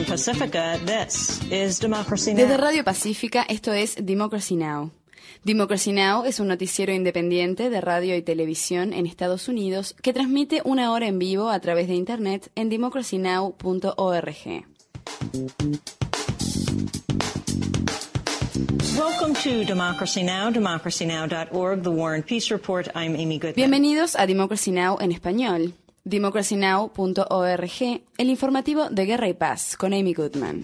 Pacifica, this is Democracy Now! Desde Radio Pacífica, esto es Democracy Now! Democracy Now! Es un noticiero independiente de radio y televisión en Estados Unidos que transmite una hora en vivo a través de Internet en democracynow.org. Welcome to Democracy Now!, democracynow.org, The War and Peace Report. I'm Amy Goodman. Bienvenidos a Democracy Now! En español. democracynow.org, el informativo de Guerra y Paz, con Amy Goodman.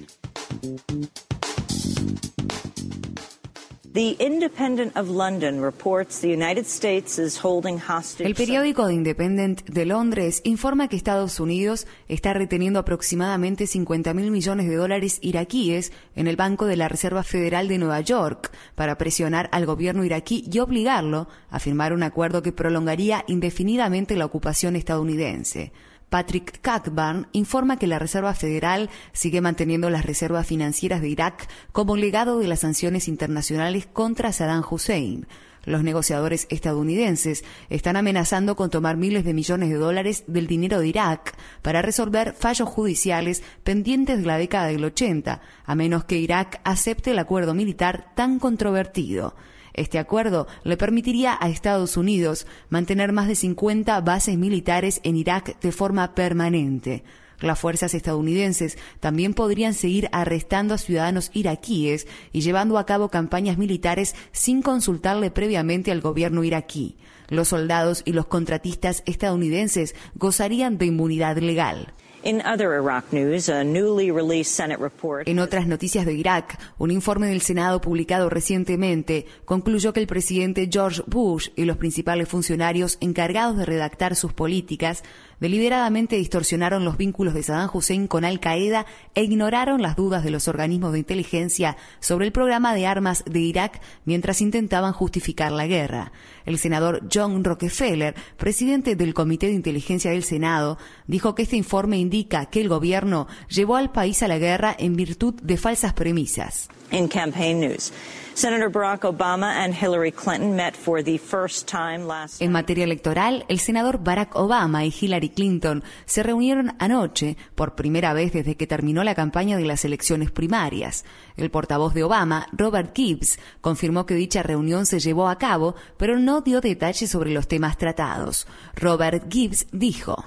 The Independent of London reports the United States is holding hostage. El periódico The Independent de Londres informa que Estados Unidos está reteniendo aproximadamente $50.000 millones iraquíes en el Banco de la Reserva Federal de Nueva York para presionar al gobierno iraquí y obligarlo a firmar un acuerdo que prolongaría indefinidamente la ocupación estadounidense. Patrick Cockburn informa que la Reserva Federal sigue manteniendo las reservas financieras de Irak como legado de las sanciones internacionales contra Saddam Hussein. Los negociadores estadounidenses están amenazando con tomar miles de millones de dólares del dinero de Irak para resolver fallos judiciales pendientes de la década del 80, a menos que Irak acepte el acuerdo militar tan controvertido. Este acuerdo le permitiría a Estados Unidos mantener más de 50 bases militares en Irak de forma permanente. Las fuerzas estadounidenses también podrían seguir arrestando a ciudadanos iraquíes y llevando a cabo campañas militares sin consultarle previamente al gobierno iraquí. Los soldados y los contratistas estadounidenses gozarían de inmunidad legal. In other Iraq news, a newly released Senate report. En otras noticias de Irak, un informe del Senado publicado recientemente concluyó que el presidente George Bush y los principales funcionarios encargados de redactar sus políticas deliberadamente distorsionaron los vínculos de Saddam Hussein con Al-Qaeda e ignoraron las dudas de los organismos de inteligencia sobre el programa de armas de Irak mientras intentaban justificar la guerra. El senador John Rockefeller, presidente del Comité de Inteligencia del Senado, dijo que este informe indica que el gobierno llevó al país a la guerra en virtud de falsas premisas. In campaign news, Senator Barack Obama and Hillary Clinton met for the first time last night. En materia electoral, el senador Barack Obama y Hillary Clinton se reunieron anoche por primera vez desde que terminó la campaña de las elecciones primarias. El portavoz de Obama, Robert Gibbs, confirmó que dicha reunión se llevó a cabo, pero no dio detalles sobre los temas tratados. Robert Gibbs dijo: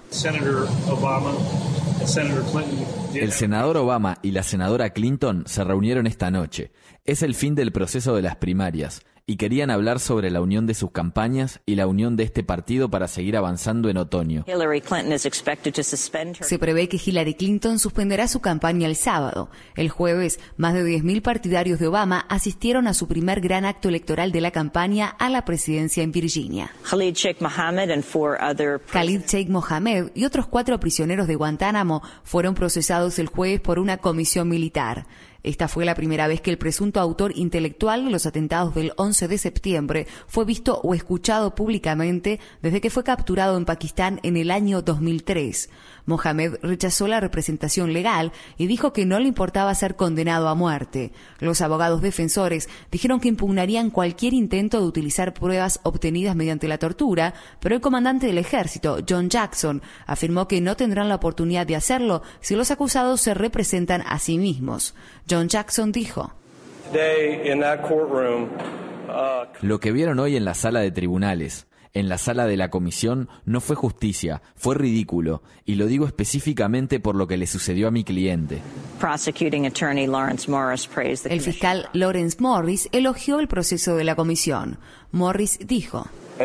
El senador Obama y la senadora Clinton se reunieron esta noche. Es el fin del proceso de las primarias y querían hablar sobre la unión de sus campañas y la unión de este partido para seguir avanzando en otoño. Se prevé que Hillary Clinton suspenderá su campaña el sábado. El jueves, más de 10.000 partidarios de Obama asistieron a su primer gran acto electoral de la campaña a la presidencia en Virginia. Khalid Sheikh Mohammed y otros 4 prisioneros de Guantánamo fueron procesados el jueves por una comisión militar. Esta fue la primera vez que el presunto autor intelectual de los atentados del 11 de septiembre fue visto o escuchado públicamente desde que fue capturado en Pakistán en el año 2003. Mohammed rechazó la representación legal y dijo que no le importaba ser condenado a muerte. Los abogados defensores dijeron que impugnarían cualquier intento de utilizar pruebas obtenidas mediante la tortura, pero el comandante del ejército, John Jackson, afirmó que no tendrán la oportunidad de hacerlo si los acusados se representan a sí mismos. John Jackson dijo: Lo que vieron hoy en la sala de tribunales, en la sala de la comisión, no fue justicia, fue ridículo, y lo digo específicamente por lo que le sucedió a mi cliente. El fiscal Lawrence Morris elogió el proceso de la comisión. Morris dijo: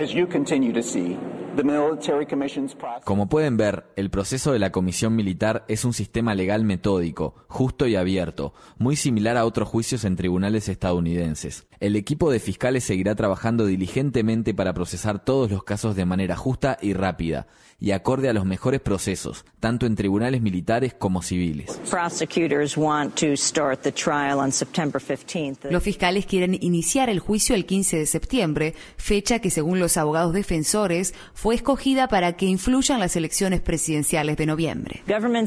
Como pueden ver, el proceso de la comisión militar es un sistema legal metódico, justo y abierto, muy similar a otros juicios en tribunales estadounidenses. El equipo de fiscales seguirá trabajando diligentemente para procesar todos los casos de manera justa y rápida, y acorde a los mejores procesos, tanto en tribunales militares como civiles. Los fiscales quieren iniciar el juicio el 15 de septiembre, fecha que según los abogados defensores fue escogida para que influya en las elecciones presidenciales de noviembre.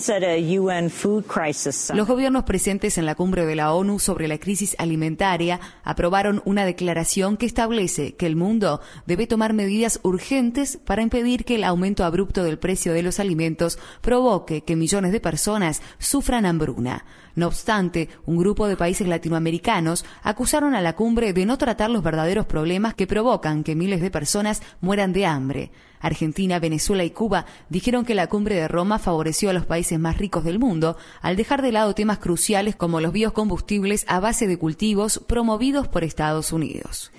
Los gobiernos presentes en la cumbre de la ONU sobre la crisis alimentaria aprobaron una declaración que establece que el mundo debe tomar medidas urgentes para impedir que el aumento abrupto del precio de los alimentos provoque que millones de personas sufran hambruna. No obstante, un grupo de países latinoamericanos acusaron a la cumbre de no tratar los verdaderos problemas que provocan que miles de personas mueran de hambre. Argentina, Venezuela y Cuba dijeron que la cumbre de Roma favoreció a los países más ricos del mundo al dejar de lado temas cruciales como los biocombustibles a base de cultivos promovidos por Estados Unidos.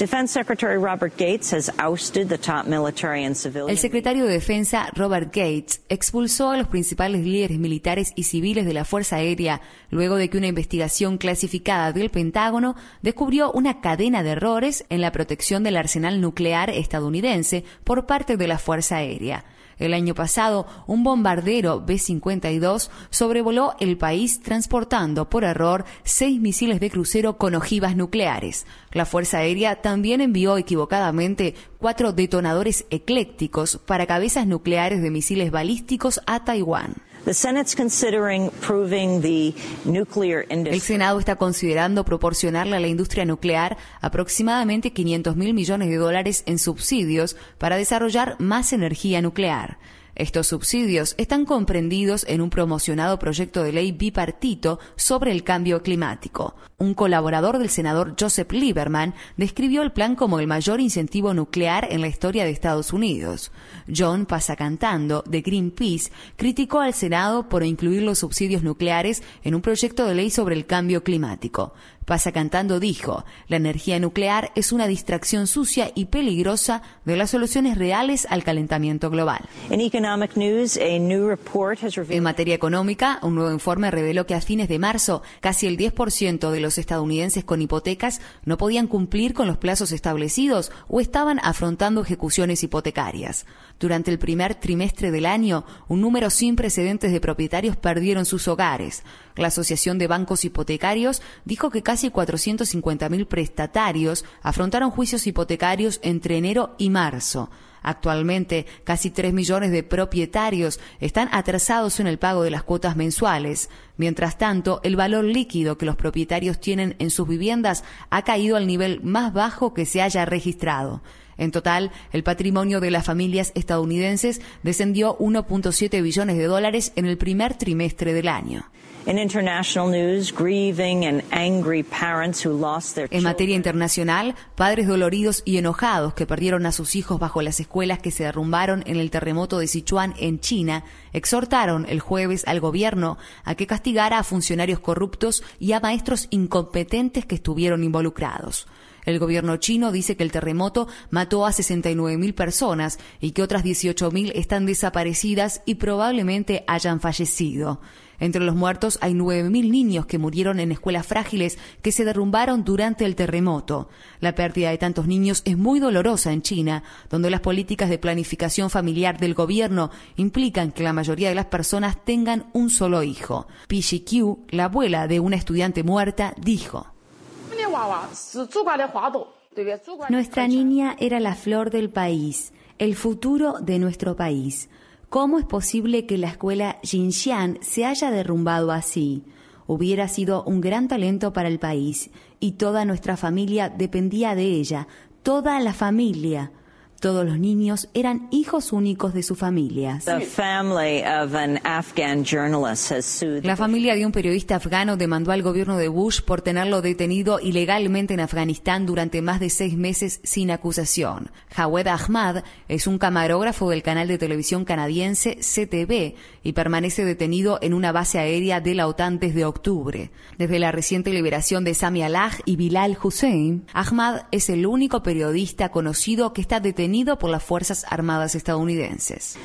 El secretario de Defensa, Robert Gates, expulsó a los principales líderes militares y civiles de la Fuerza Aérea luego de que una investigación clasificada del Pentágono descubrió una cadena de errores en la protección del arsenal nuclear estadounidense por parte de la Fuerza Aérea. El año pasado, un bombardero B-52 sobrevoló el país transportando por error 6 misiles de crucero con ojivas nucleares. La Fuerza Aérea también envió equivocadamente 4 detonadores eclécticos para cabezas nucleares de misiles balísticos a Taiwán. El Senado está considerando proporcionarle a la industria nuclear aproximadamente $500 mil millones en subsidios para desarrollar más energía nuclear. Estos subsidios están comprendidos en un promocionado proyecto de ley bipartito sobre el cambio climático. Un colaborador del senador Joseph Lieberman describió el plan como el mayor incentivo nuclear en la historia de Estados Unidos. John Pasacantando, de Greenpeace, criticó al Senado por incluir los subsidios nucleares en un proyecto de ley sobre el cambio climático. Pasacantando dijo, la energía nuclear es una distracción sucia y peligrosa de las soluciones reales al calentamiento global. En materia económica, un nuevo informe reveló que a fines de marzo, casi el 10% de los estadounidenses con hipotecas no podían cumplir con los plazos establecidos o estaban afrontando ejecuciones hipotecarias. Durante el primer trimestre del año, un número sin precedentes de propietarios perdieron sus hogares. La Asociación de Bancos Hipotecarios dijo que casi 450.000 prestatarios afrontaron juicios hipotecarios entre enero y marzo. Actualmente, casi 3 millones de propietarios están atrasados en el pago de las cuotas mensuales. Mientras tanto, el valor líquido que los propietarios tienen en sus viviendas ha caído al nivel más bajo que se haya registrado. En total, el patrimonio de las familias estadounidenses descendió $1.7 billones en el primer trimestre del año. En materia internacional, padres doloridos y enojados que perdieron a sus hijos bajo las escuelas que se derrumbaron en el terremoto de Sichuan en China, exhortaron el jueves al gobierno a que castigara a funcionarios corruptos y a maestros incompetentes que estuvieron involucrados. El gobierno chino dice que el terremoto mató a 69.000 personas y que otras 18.000 están desaparecidas y probablemente hayan fallecido. Entre los muertos hay 9.000 niños que murieron en escuelas frágiles que se derrumbaron durante el terremoto. La pérdida de tantos niños es muy dolorosa en China, donde las políticas de planificación familiar del gobierno implican que la mayoría de las personas tengan un solo hijo. Pi Shiqiu, la abuela de una estudiante muerta, dijo: Nuestra niña era la flor del país, el futuro de nuestro país. ¿Cómo es posible que la escuela Xinjiang se haya derrumbado así? Hubiera sido un gran talento para el país y toda nuestra familia dependía de ella, toda la familia. Todos los niños eran hijos únicos de sus familias. La familia de un periodista afgano demandó al gobierno de Bush por tenerlo detenido ilegalmente en Afganistán durante más de 6 meses sin acusación. Jawed Ahmad es un camarógrafo del canal de televisión canadiense CTV y permanece detenido en una base aérea de la OTAN desde octubre. Desde la reciente liberación de Sami Alaj y Bilal Hussein, Ahmad es el único periodista conocido que está detenido por las Fuerzas Armadas estadounidenses.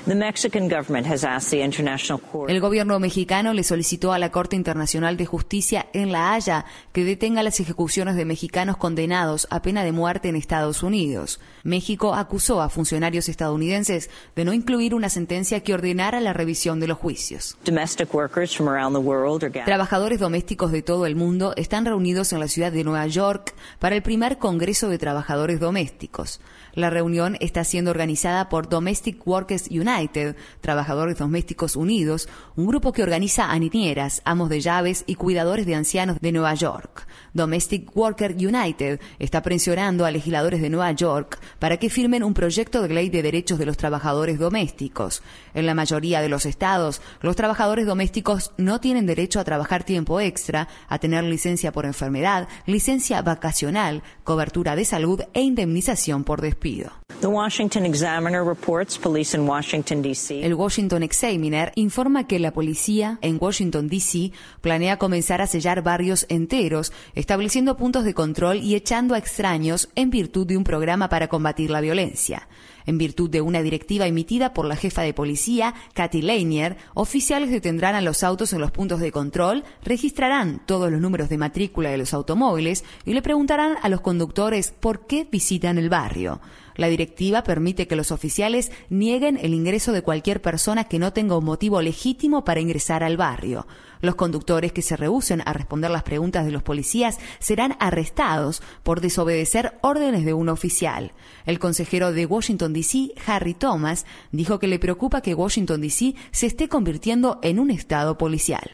El gobierno mexicano le solicitó a la Corte Internacional de Justicia en La Haya que detenga las ejecuciones de mexicanos condenados a pena de muerte en Estados Unidos. México acusó a funcionarios estadounidenses de no incluir una sentencia que ordenara la revisión de los juicios. Trabajadores domésticos de todo el mundo están reunidos en la ciudad de Nueva York para el primer Congreso de Trabajadores Domésticos. La reunión está siendo organizada por Domestic Workers United, Trabajadores Domésticos Unidos, un grupo que organiza a niñeras, amos de llaves y cuidadores de ancianos de Nueva York. Domestic Workers United está presionando a legisladores de Nueva York para que firmen un proyecto de ley de derechos de los trabajadores domésticos. En la mayoría de los estados, los trabajadores domésticos no tienen derecho a trabajar tiempo extra, a tener licencia por enfermedad, licencia vacacional, cobertura de salud e indemnización por despido. The Washington Examiner reports police in Washington, D.C. El Washington Examiner informa que la policía en Washington, D.C. planea comenzar a sellar barrios enteros, estableciendo puntos de control y echando a extraños en virtud de un programa para combatir la violencia. En virtud de una directiva emitida por la jefa de policía, Kathy Lanier, oficiales detendrán a los autos en los puntos de control, registrarán todos los números de matrícula de los automóviles y le preguntarán a los conductores por qué visitan el barrio. La directiva permite que los oficiales nieguen el ingreso de cualquier persona que no tenga un motivo legítimo para ingresar al barrio. Los conductores que se rehúsen a responder las preguntas de los policías serán arrestados por desobedecer órdenes de un oficial. El consejero de Washington, D.C., Harry Thomas, dijo que le preocupa que Washington, D.C. se esté convirtiendo en un estado policial.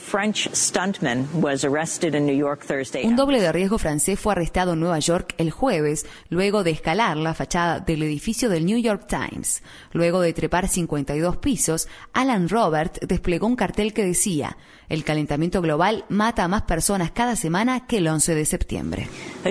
Un doble de riesgo francés fue arrestado en Nueva York el jueves, luego de escalar la fachada del edificio del New York Times. Luego de trepar 52 pisos, Alan Robert desplegó un cartel que decía: "El calentamiento global mata a más personas cada semana que el 11 de septiembre".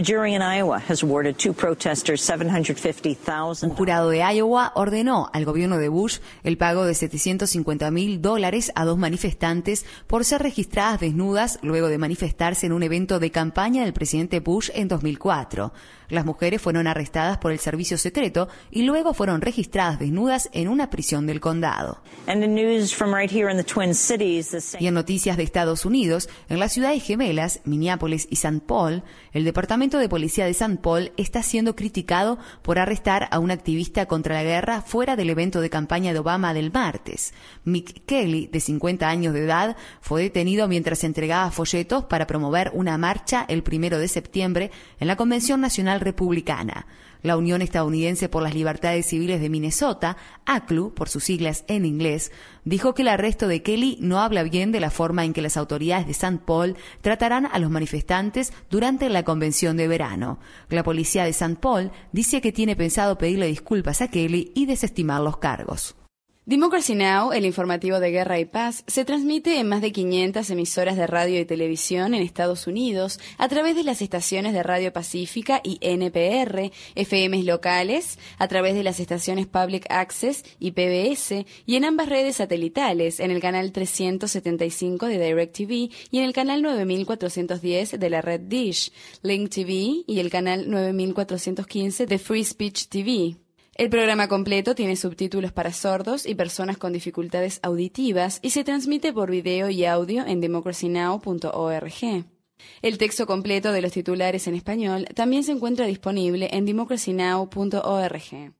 Un jurado de Iowa ordenó al gobierno de Bush el pago de $750,000 a dos manifestantes por ser registradas desnudas luego de manifestarse en un evento de campaña del presidente Bush en 2004. Las mujeres fueron arrestadas por el servicio secreto y luego fueron registradas desnudas en una prisión del condado. Y en noticias de Estados Unidos, en las ciudades gemelas, Minneapolis y St. Paul, el Departamento de Policía de St. Paul está siendo criticado por arrestar a un activista contra la guerra fuera del evento de campaña de Obama del martes. Mick Kelly, de 50 años de edad, fue detenido mientras entregaba folletos para promover una marcha el 1 de septiembre en la Convención Nacional Republicana. La Unión Estadounidense por las Libertades Civiles de Minnesota, ACLU, por sus siglas en inglés, dijo que el arresto de Kelly no habla bien de la forma en que las autoridades de St. Paul tratarán a los manifestantes durante la convención de verano. La policía de St. Paul dice que tiene pensado pedirle disculpas a Kelly y desestimar los cargos. Democracy Now!, el informativo de Guerra y Paz, se transmite en más de 500 emisoras de radio y televisión en Estados Unidos a través de las estaciones de Radio Pacífica y NPR, FMs locales, a través de las estaciones Public Access y PBS, y en ambas redes satelitales, en el canal 375 de DirecTV y en el canal 9410 de la red Dish, Link TV y el canal 9415 de Free Speech TV. El programa completo tiene subtítulos para sordos y personas con dificultades auditivas y se transmite por video y audio en democracynow.org. El texto completo de los titulares en español también se encuentra disponible en democracynow.org.